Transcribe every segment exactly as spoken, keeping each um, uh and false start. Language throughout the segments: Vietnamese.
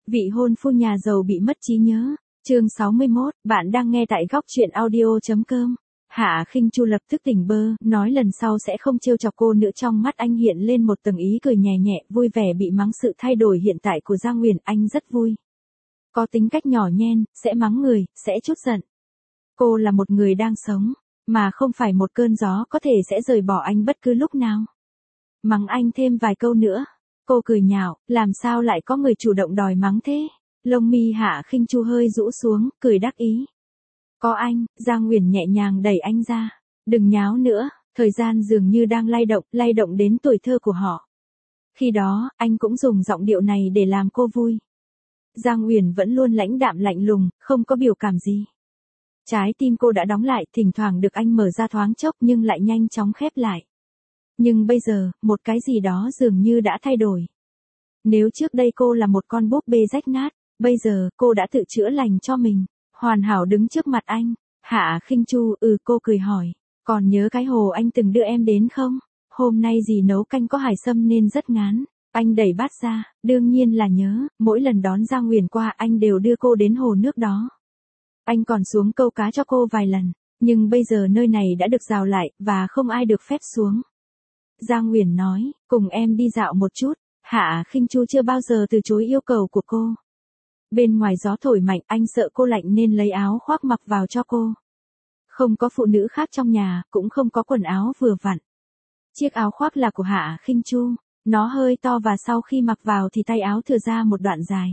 Vị hôn phu nhà giàu bị mất trí nhớ. Chương sáu mươi mốt, bạn đang nghe tại góc truyện audio chấm com. Hạ Khinh Chu lập tức tỉnh bơ, nói lần sau sẽ không trêu chọc cô nữa. Trong mắt anh hiện lên một tầng ý cười nhẹ nhẹ, vui vẻ bị mắng sự thay đổi hiện tại của Giang Uyển, anh rất vui. Có tính cách nhỏ nhen, sẽ mắng người, sẽ chút giận. Cô là một người đang sống, mà không phải một cơn gió có thể sẽ rời bỏ anh bất cứ lúc nào. Mắng anh thêm vài câu nữa. Cô cười nhạo, làm sao lại có người chủ động đòi mắng thế? Lông mi Hạ Khinh Chu hơi rũ xuống, cười đắc ý. Có anh, Giang Uyển nhẹ nhàng đẩy anh ra. Đừng nháo nữa, thời gian dường như đang lay động, lay động đến tuổi thơ của họ. Khi đó, anh cũng dùng giọng điệu này để làm cô vui. Giang Uyển vẫn luôn lãnh đạm lạnh lùng, không có biểu cảm gì. Trái tim cô đã đóng lại, thỉnh thoảng được anh mở ra thoáng chốc nhưng lại nhanh chóng khép lại. Nhưng bây giờ, một cái gì đó dường như đã thay đổi. Nếu trước đây cô là một con búp bê rách nát, bây giờ cô đã tự chữa lành cho mình, hoàn hảo đứng trước mặt anh. Hạ Khinh Chu, ừ cô cười hỏi, còn nhớ cái hồ anh từng đưa em đến không? Hôm nay dì nấu canh có hải sâm nên rất ngán. Anh đẩy bát ra, đương nhiên là nhớ, mỗi lần đón Giang Uyển qua anh đều đưa cô đến hồ nước đó. Anh còn xuống câu cá cho cô vài lần, nhưng bây giờ nơi này đã được rào lại, và không ai được phép xuống. Giang Uyển nói, cùng em đi dạo một chút. Hạ Khinh Chu chưa bao giờ từ chối yêu cầu của cô. Bên ngoài gió thổi mạnh, anh sợ cô lạnh nên lấy áo khoác mặc vào cho cô. Không có phụ nữ khác trong nhà, cũng không có quần áo vừa vặn. Chiếc áo khoác là của Hạ Khinh Chu, nó hơi to và sau khi mặc vào thì tay áo thừa ra một đoạn dài.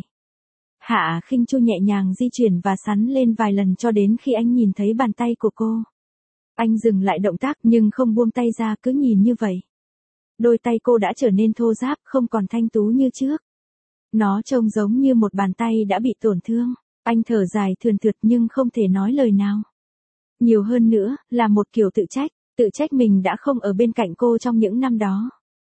Hạ Khinh Chu nhẹ nhàng di chuyển và sắn lên vài lần cho đến khi anh nhìn thấy bàn tay của cô. Anh dừng lại động tác nhưng không buông tay ra, cứ nhìn như vậy. Đôi tay cô đã trở nên thô ráp, không còn thanh tú như trước. Nó trông giống như một bàn tay đã bị tổn thương. Anh thở dài thườn thượt nhưng không thể nói lời nào. Nhiều hơn nữa, là một kiểu tự trách, tự trách mình đã không ở bên cạnh cô trong những năm đó.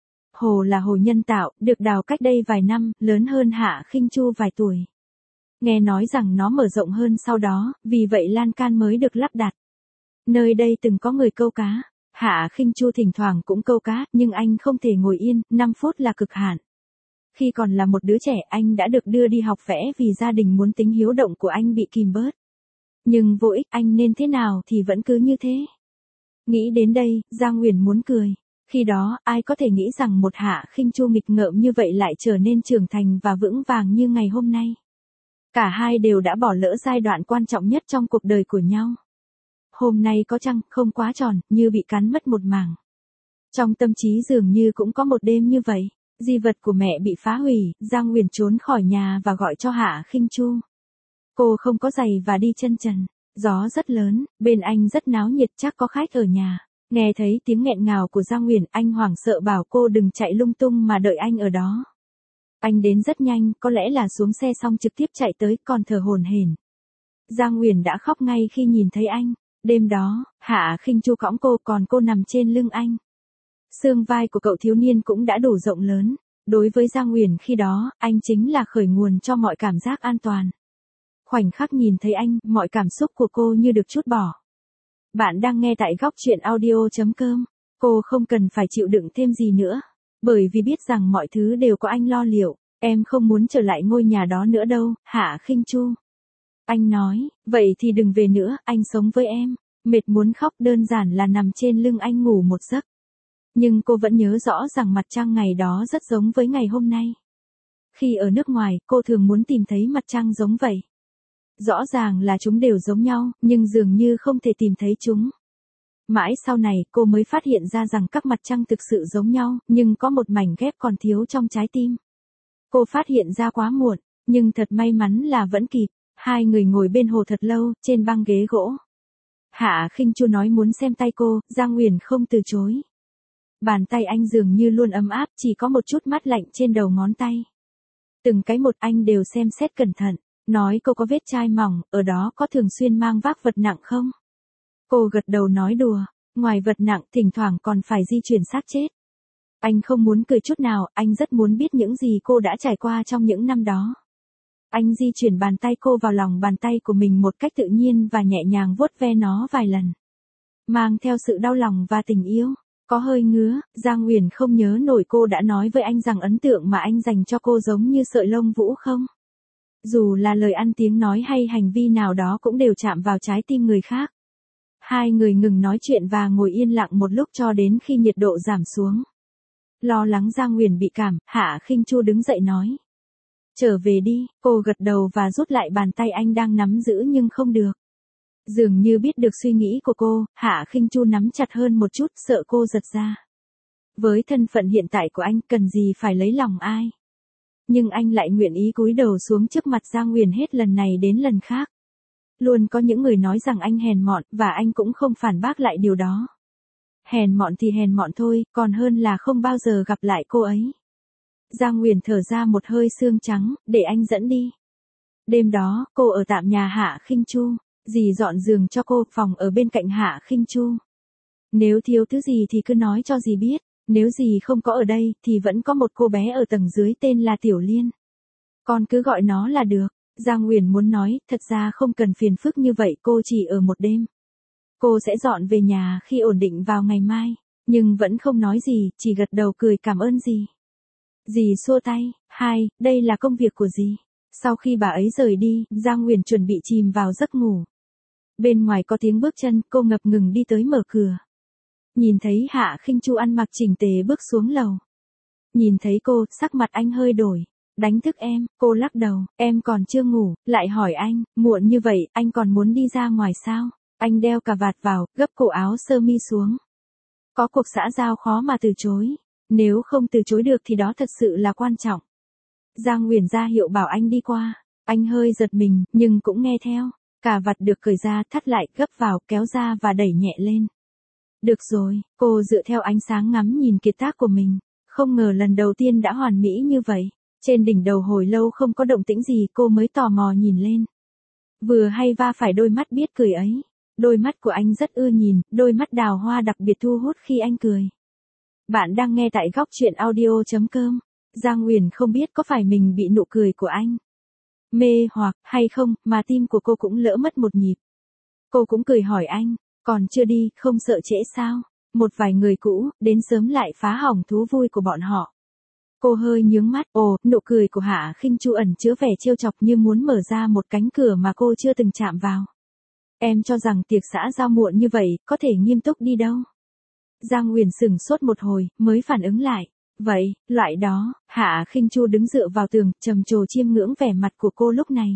Hồ là hồ nhân tạo, được đào cách đây vài năm, lớn hơn Hạ Khinh Chu vài tuổi. Nghe nói rằng nó mở rộng hơn sau đó, vì vậy lan can mới được lắp đặt. Nơi đây từng có người câu cá. Hạ Khinh Chu thỉnh thoảng cũng câu cá, nhưng anh không thể ngồi yên, năm phút là cực hạn. Khi còn là một đứa trẻ anh đã được đưa đi học vẽ vì gia đình muốn tính hiếu động của anh bị kìm bớt. Nhưng vô ích, anh nên thế nào thì vẫn cứ như thế. Nghĩ đến đây, Giang Uyển muốn cười. Khi đó, ai có thể nghĩ rằng một Hạ Khinh Chu nghịch ngợm như vậy lại trở nên trưởng thành và vững vàng như ngày hôm nay. Cả hai đều đã bỏ lỡ giai đoạn quan trọng nhất trong cuộc đời của nhau. Hôm nay có trăng, không quá tròn, như bị cắn mất một mảng. Trong tâm trí dường như cũng có một đêm như vậy. Di vật của mẹ bị phá hủy, Giang Uyển trốn khỏi nhà và gọi cho Hạ Khinh Chu. Cô không có giày và đi chân trần. Gió rất lớn, bên anh rất náo nhiệt, chắc có khách ở nhà. Nghe thấy tiếng nghẹn ngào của Giang Uyển, anh hoảng sợ bảo cô đừng chạy lung tung mà đợi anh ở đó. Anh đến rất nhanh, có lẽ là xuống xe xong trực tiếp chạy tới, còn thở hổn hển. Giang Uyển đã khóc ngay khi nhìn thấy anh. Đêm đó, Hạ Khinh Chu cõng cô, còn cô nằm trên lưng anh. Xương vai của cậu thiếu niên cũng đã đủ rộng lớn. Đối với Giang Uyển khi đó, anh chính là khởi nguồn cho mọi cảm giác an toàn. Khoảnh khắc nhìn thấy anh, mọi cảm xúc của cô như được trút bỏ. Bạn đang nghe tại góc truyện audio chấm com. Cô không cần phải chịu đựng thêm gì nữa. Bởi vì biết rằng mọi thứ đều có anh lo liệu. Em không muốn trở lại ngôi nhà đó nữa đâu, Hạ Khinh Chu. Anh nói, vậy thì đừng về nữa, anh sống với em. Mệt muốn khóc, đơn giản là nằm trên lưng anh ngủ một giấc. Nhưng cô vẫn nhớ rõ rằng mặt trăng ngày đó rất giống với ngày hôm nay. Khi ở nước ngoài, cô thường muốn tìm thấy mặt trăng giống vậy. Rõ ràng là chúng đều giống nhau, nhưng dường như không thể tìm thấy chúng. Mãi sau này, cô mới phát hiện ra rằng các mặt trăng thực sự giống nhau, nhưng có một mảnh ghép còn thiếu trong trái tim. Cô phát hiện ra quá muộn, nhưng thật may mắn là vẫn kịp. Hai người ngồi bên hồ thật lâu, trên băng ghế gỗ. Hạ Khinh Chu nói muốn xem tay cô, Giang Uyển không từ chối. Bàn tay anh dường như luôn ấm áp, chỉ có một chút mát lạnh trên đầu ngón tay. Từng cái một anh đều xem xét cẩn thận, nói cô có vết chai mỏng, ở đó có thường xuyên mang vác vật nặng không? Cô gật đầu nói đùa, ngoài vật nặng thỉnh thoảng còn phải di chuyển xác chết. Anh không muốn cười chút nào, anh rất muốn biết những gì cô đã trải qua trong những năm đó. Anh di chuyển bàn tay cô vào lòng bàn tay của mình một cách tự nhiên và nhẹ nhàng vuốt ve nó vài lần. Mang theo sự đau lòng và tình yêu. Có hơi ngứa, Giang Uyển không nhớ nổi cô đã nói với anh rằng ấn tượng mà anh dành cho cô giống như sợi lông vũ không? Dù là lời ăn tiếng nói hay hành vi nào đó cũng đều chạm vào trái tim người khác. Hai người ngừng nói chuyện và ngồi yên lặng một lúc cho đến khi nhiệt độ giảm xuống. Lo lắng Giang Huyền bị cảm, Hạ Khinh Chu đứng dậy nói. Trở về đi, cô gật đầu và rút lại bàn tay anh đang nắm giữ nhưng không được. Dường như biết được suy nghĩ của cô, Hạ Khinh Chu nắm chặt hơn một chút, sợ cô giật ra. Với thân phận hiện tại của anh, cần gì phải lấy lòng ai. Nhưng anh lại nguyện ý cúi đầu xuống trước mặt Giang Huyền hết lần này đến lần khác. Luôn có những người nói rằng anh hèn mọn, và anh cũng không phản bác lại điều đó. Hèn mọn thì hèn mọn thôi, còn hơn là không bao giờ gặp lại cô ấy. Giang Huyền thở ra một hơi sương trắng, để anh dẫn đi. Đêm đó, cô ở tạm nhà Hạ Khinh Chu. Dì dọn giường cho cô, phòng ở bên cạnh Hạ Khinh Chu. Nếu thiếu thứ gì thì cứ nói cho dì biết. Nếu dì không có ở đây, thì vẫn có một cô bé ở tầng dưới tên là Tiểu Liên. Con cứ gọi nó là được. Giang Huyền muốn nói, thật ra không cần phiền phức như vậy, cô chỉ ở một đêm. Cô sẽ dọn về nhà khi ổn định vào ngày mai. Nhưng vẫn không nói gì, chỉ gật đầu cười cảm ơn dì. Dì xua tay, hai, đây là công việc của dì. Sau khi bà ấy rời đi, Giang Huyền chuẩn bị chìm vào giấc ngủ. Bên ngoài có tiếng bước chân, cô ngập ngừng đi tới mở cửa. Nhìn thấy Hạ Khinh Chu ăn mặc chỉnh tề bước xuống lầu. Nhìn thấy cô, sắc mặt anh hơi đổi. Đánh thức em, cô lắc đầu, em còn chưa ngủ, lại hỏi anh, muộn như vậy, anh còn muốn đi ra ngoài sao? Anh đeo cà vạt vào, gấp cổ áo sơ mi xuống. Có cuộc xã giao khó mà từ chối. Nếu không từ chối được thì đó thật sự là quan trọng. Giang Huyền ra hiệu bảo anh đi qua. Anh hơi giật mình, nhưng cũng nghe theo. Cà vạt được cởi ra, thắt lại, gấp vào, kéo ra và đẩy nhẹ lên. Được rồi, cô dựa theo ánh sáng ngắm nhìn kiệt tác của mình. Không ngờ lần đầu tiên đã hoàn mỹ như vậy. Trên đỉnh đầu hồi lâu không có động tĩnh gì, cô mới tò mò nhìn lên. Vừa hay va phải đôi mắt biết cười ấy. Đôi mắt của anh rất ưa nhìn, đôi mắt đào hoa đặc biệt thu hút khi anh cười. Bạn đang nghe tại góc truyện audio chấm com. Giang Huyền không biết có phải mình bị nụ cười của anh mê hoặc hay không, mà tim của cô cũng lỡ mất một nhịp. Cô cũng cười hỏi anh, còn chưa đi, không sợ trễ sao? Một vài người cũ, đến sớm lại phá hỏng thú vui của bọn họ. Cô hơi nhướng mắt, ồ, nụ cười của Hạ Khinh Chu ẩn chứa vẻ trêu chọc như muốn mở ra một cánh cửa mà cô chưa từng chạm vào. Em cho rằng tiệc xã giao muộn như vậy, có thể nghiêm túc đi đâu? Giang Huyền sửng sốt một hồi, mới phản ứng lại. Vậy, loại đó, Hạ Khinh Chu đứng dựa vào tường, trầm trồ chiêm ngưỡng vẻ mặt của cô lúc này.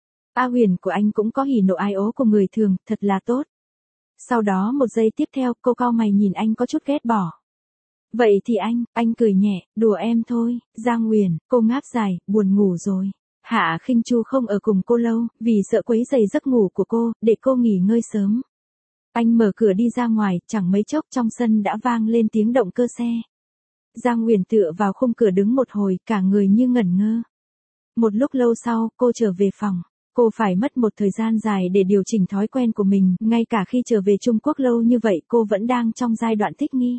A Huyền của anh cũng có hỉ nộ ai ố của người thường, thật là tốt. Sau đó một giây tiếp theo, cô cau mày nhìn anh có chút ghét bỏ. Vậy thì anh, anh cười nhẹ, đùa em thôi. Giang Huyền, cô ngáp dài, buồn ngủ rồi. Hạ Khinh Chu không ở cùng cô lâu, vì sợ quấy rầy giấc ngủ của cô, để cô nghỉ ngơi sớm. Anh mở cửa đi ra ngoài, chẳng mấy chốc trong sân đã vang lên tiếng động cơ xe. Giang Huyền tựa vào khung cửa đứng một hồi, cả người như ngẩn ngơ. Một lúc lâu sau, cô trở về phòng. Cô phải mất một thời gian dài để điều chỉnh thói quen của mình, ngay cả khi trở về Trung Quốc lâu như vậy cô vẫn đang trong giai đoạn thích nghi.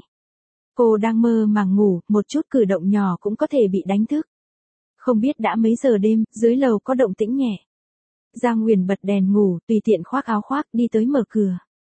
Cô đang mơ màng ngủ, một chút cử động nhỏ cũng có thể bị đánh thức. Không biết đã mấy giờ đêm, dưới lầu có động tĩnh nhẹ. Giang Huyền bật đèn ngủ, tùy tiện khoác áo khoác, đi tới mở cửa.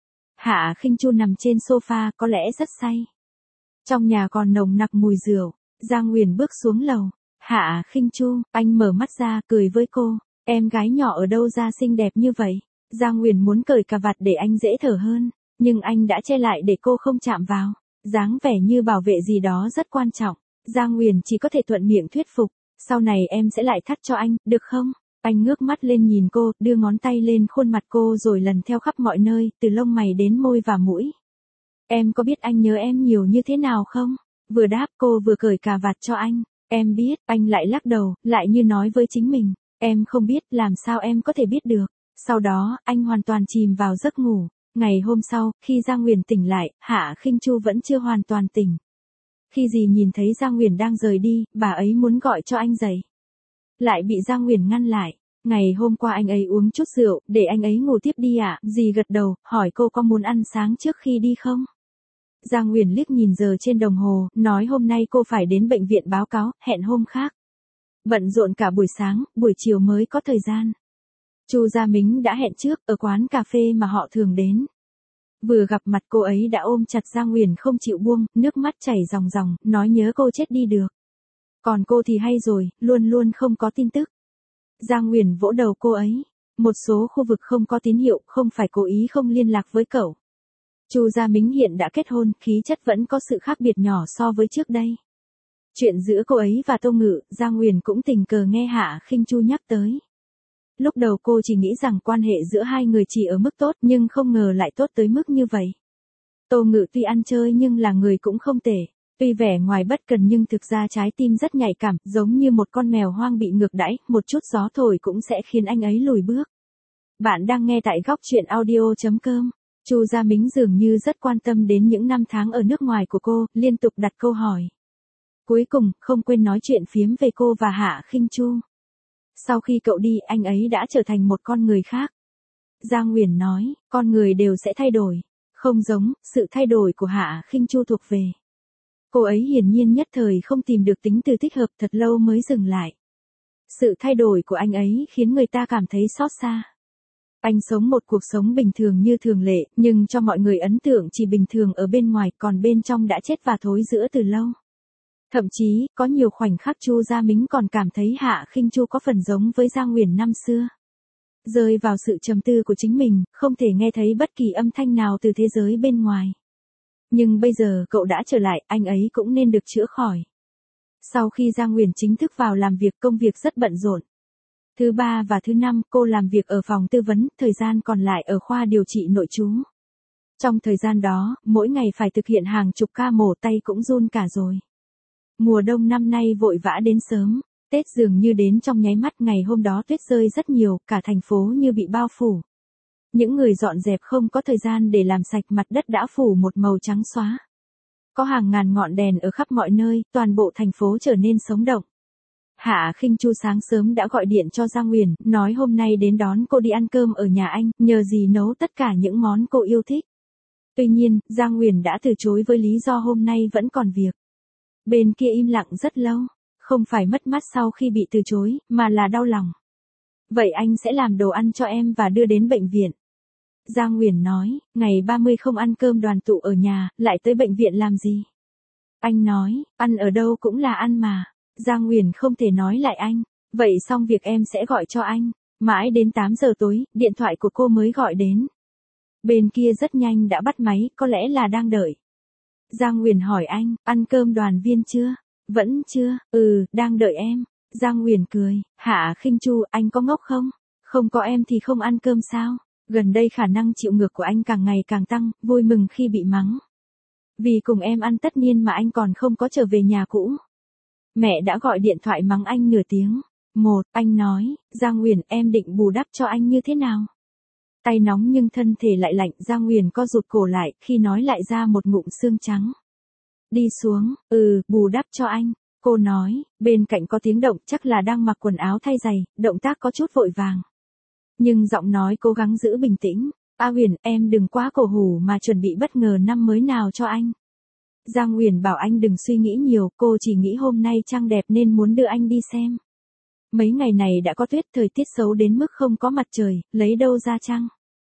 Hạ Khinh Chu nằm trên sofa, có lẽ rất say. Trong nhà còn nồng nặc mùi rượu. Giang Huyền bước xuống lầu. Hạ Khinh Chu, anh mở mắt ra, cười với cô. Em gái nhỏ ở đâu ra xinh đẹp như vậy? Giang Huyền muốn cởi cà vạt để anh dễ thở hơn, nhưng anh đã che lại để cô không chạm vào. Dáng vẻ như bảo vệ gì đó rất quan trọng. Giang Huyền chỉ có thể thuận miệng thuyết phục. Sau này em sẽ lại thắt cho anh, được không? Anh ngước mắt lên nhìn cô, đưa ngón tay lên khuôn mặt cô rồi lần theo khắp mọi nơi, từ lông mày đến môi và mũi. Em có biết anh nhớ em nhiều như thế nào không? Vừa đáp cô vừa cởi cà vạt cho anh. Em biết, anh lại lắc đầu, lại như nói với chính mình. Em không biết, làm sao em có thể biết được. Sau đó, anh hoàn toàn chìm vào giấc ngủ. Ngày hôm sau, khi Giang Huyền tỉnh lại, Hạ Khinh Chu vẫn chưa hoàn toàn tỉnh. Khi dì nhìn thấy Giang Huyền đang rời đi, bà ấy muốn gọi cho anh dậy. Lại bị Giang Huyền ngăn lại. Ngày hôm qua anh ấy uống chút rượu, để anh ấy ngủ tiếp đi ạ. À? Dì gật đầu, hỏi cô có muốn ăn sáng trước khi đi không? Giang Huyền liếc nhìn giờ trên đồng hồ, nói hôm nay cô phải đến bệnh viện báo cáo, hẹn hôm khác. Bận rộn cả buổi sáng, buổi chiều mới có thời gian. Chu Gia Mính đã hẹn trước, ở quán cà phê mà họ thường đến. Vừa gặp mặt cô ấy đã ôm chặt Giang Huyền không chịu buông, nước mắt chảy ròng ròng, nói nhớ cô chết đi được. Còn cô thì hay rồi, luôn luôn không có tin tức. Giang Nguyền vỗ đầu cô ấy. Một số khu vực không có tín hiệu, không phải cố ý không liên lạc với cậu. Chu Gia Mính hiện đã kết hôn, khí chất vẫn có sự khác biệt nhỏ so với trước đây. Chuyện giữa cô ấy và Tô Ngự, Giang Nguyền cũng tình cờ nghe Hạ Khinh Chu nhắc tới. Lúc đầu cô chỉ nghĩ rằng quan hệ giữa hai người chỉ ở mức tốt, nhưng không ngờ lại tốt tới mức như vậy. Tô Ngự tuy ăn chơi nhưng là người cũng không tệ. Tuy vẻ ngoài bất cần nhưng thực ra trái tim rất nhạy cảm, giống như một con mèo hoang bị ngược đãi, một chút gió thổi cũng sẽ khiến anh ấy lùi bước. Bạn đang nghe tại góc truyện audio chấm com. Chu Gia Mính dường như rất quan tâm đến những năm tháng ở nước ngoài của cô, liên tục đặt câu hỏi. Cuối cùng, không quên nói chuyện phiếm về cô và Hạ Khinh Chu. Sau khi cậu đi, anh ấy đã trở thành một con người khác. Giang Nguyền nói, con người đều sẽ thay đổi. Không giống, sự thay đổi của Hạ Khinh Chu thuộc về. Cô ấy hiển nhiên nhất thời không tìm được tính từ thích hợp, thật lâu mới dừng lại. Sự thay đổi của anh ấy khiến người ta cảm thấy xót xa. Anh sống một cuộc sống bình thường như thường lệ, nhưng cho mọi người ấn tượng chỉ bình thường ở bên ngoài, còn bên trong đã chết và thối rữa từ lâu. Thậm chí, có nhiều khoảnh khắc Chu Gia Mính còn cảm thấy Hạ Khinh Chu có phần giống với Giang Nguyền năm xưa. Rơi vào sự trầm tư của chính mình, không thể nghe thấy bất kỳ âm thanh nào từ thế giới bên ngoài. Nhưng bây giờ cậu đã trở lại, anh ấy cũng nên được chữa khỏi. Sau khi Giang Nguyền chính thức vào làm việc, công việc rất bận rộn. Thứ ba và thứ năm cô làm việc ở phòng tư vấn, thời gian còn lại ở khoa điều trị nội trú. Trong thời gian đó, mỗi ngày phải thực hiện hàng chục ca mổ, tay cũng run cả rồi. Mùa đông năm nay vội vã đến sớm, Tết dường như đến trong nháy mắt. Ngày hôm đó tuyết rơi rất nhiều, cả thành phố như bị bao phủ. Những người dọn dẹp không có thời gian để làm sạch, mặt đất đã phủ một màu trắng xóa. Có hàng ngàn ngọn đèn ở khắp mọi nơi, toàn bộ thành phố trở nên sống động. Hạ Khinh Chu sáng sớm đã gọi điện cho Giang Nguyền, nói hôm nay đến đón cô đi ăn cơm ở nhà anh, nhờ gì nấu tất cả những món cô yêu thích. Tuy nhiên, Giang Nguyền đã từ chối với lý do hôm nay vẫn còn việc. Bên kia im lặng rất lâu, không phải mất mát sau khi bị từ chối, mà là đau lòng. Vậy anh sẽ làm đồ ăn cho em và đưa đến bệnh viện. Giang Nguyền nói, ngày ba mươi không ăn cơm đoàn tụ ở nhà, lại tới bệnh viện làm gì? Anh nói, ăn ở đâu cũng là ăn mà. Giang Nguyền không thể nói lại anh, vậy xong việc em sẽ gọi cho anh. Mãi đến tám giờ tối, điện thoại của cô mới gọi đến. Bên kia rất nhanh đã bắt máy, có lẽ là đang đợi. Giang Nguyền hỏi anh, ăn cơm đoàn viên chưa? Vẫn chưa, ừ, đang đợi em. Giang Nguyền cười, Hạ Khinh Chu, anh có ngốc không? Không có em thì không ăn cơm sao? Gần đây khả năng chịu ngược của anh càng ngày càng tăng, vui mừng khi bị mắng. Vì cùng em ăn tất niên mà anh còn không có trở về nhà cũ. Mẹ đã gọi điện thoại mắng anh nửa tiếng. Một, anh nói, Giang Nguyền, em định bù đắp cho anh như thế nào? Tay nóng nhưng thân thể lại lạnh, Giang Nguyền co rụt cổ lại, khi nói lại ra một ngụm xương trắng. Đi xuống, ừ, bù đắp cho anh. Cô nói, bên cạnh có tiếng động, chắc là đang mặc quần áo thay giày, động tác có chút vội vàng. Nhưng giọng nói cố gắng giữ bình tĩnh. A Huyền, em đừng quá cổ hủ mà chuẩn bị bất ngờ năm mới nào cho anh. Giang Nguyền bảo anh đừng suy nghĩ nhiều, cô chỉ nghĩ hôm nay trăng đẹp nên muốn đưa anh đi xem. Mấy ngày này đã có tuyết, thời tiết xấu đến mức không có mặt trời, lấy đâu ra trăng.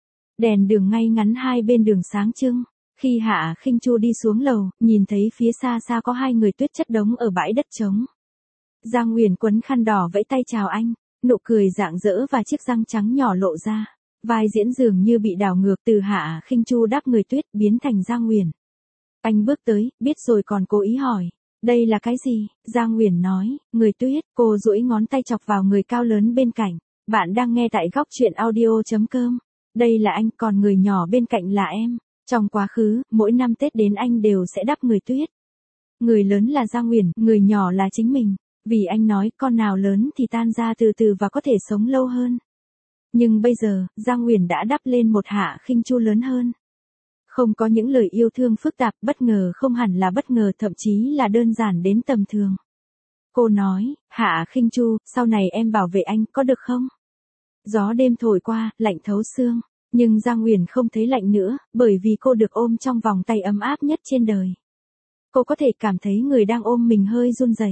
Đèn đường ngay ngắn hai bên đường sáng trưng. Khi Hạ Khinh Chu đi xuống lầu, nhìn thấy phía xa xa có hai người tuyết chất đống ở bãi đất trống. Giang Nguyền quấn khăn đỏ vẫy tay chào anh, nụ cười rạng rỡ và chiếc răng trắng nhỏ lộ ra. Vai diễn dường như bị đảo ngược, từ Hạ Khinh Chu đáp người tuyết biến thành Giang Nguyền. Anh bước tới, biết rồi còn cố ý hỏi, đây là cái gì? Giang Nguyền nói, người tuyết. Cô duỗi ngón tay chọc vào người cao lớn bên cạnh. Bạn đang nghe tại góc truyện audio chấm com. Đây là anh, còn người nhỏ bên cạnh là em. Trong quá khứ, mỗi năm Tết đến anh đều sẽ đắp người tuyết. Người lớn là Giang Nguyền, người nhỏ là chính mình. Vì anh nói, con nào lớn thì tan ra từ từ và có thể sống lâu hơn. Nhưng bây giờ, Giang Nguyền đã đắp lên một Hạ Khinh Chu lớn hơn. Không có những lời yêu thương phức tạp, bất ngờ không hẳn là bất ngờ, thậm chí là đơn giản đến tầm thường. Cô nói, Hạ Khinh Chu, sau này em bảo vệ anh, có được không? Gió đêm thổi qua, lạnh thấu xương. Nhưng Giang Nguyền không thấy lạnh nữa, bởi vì cô được ôm trong vòng tay ấm áp nhất trên đời. Cô có thể cảm thấy người đang ôm mình hơi run rẩy.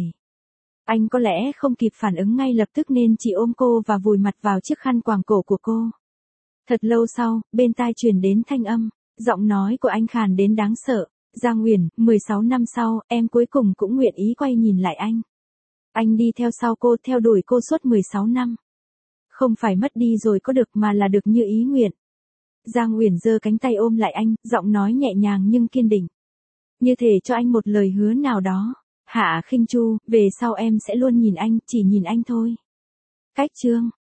Anh có lẽ không kịp phản ứng ngay lập tức nên chỉ ôm cô và vùi mặt vào chiếc khăn quàng cổ của cô. Thật lâu sau, bên tai truyền đến thanh âm, giọng nói của anh khàn đến đáng sợ. Giang Nguyền, mười sáu năm sau, em cuối cùng cũng nguyện ý quay nhìn lại anh. Anh đi theo sau cô, theo đuổi cô suốt mười sáu năm. Không phải mất đi rồi có được mà là được như ý nguyện. Giang Uyển giơ cánh tay ôm lại anh, giọng nói nhẹ nhàng nhưng kiên định. Như thể cho anh một lời hứa nào đó. Hạ Khinh Chu, về sau em sẽ luôn nhìn anh, chỉ nhìn anh thôi. Cách chương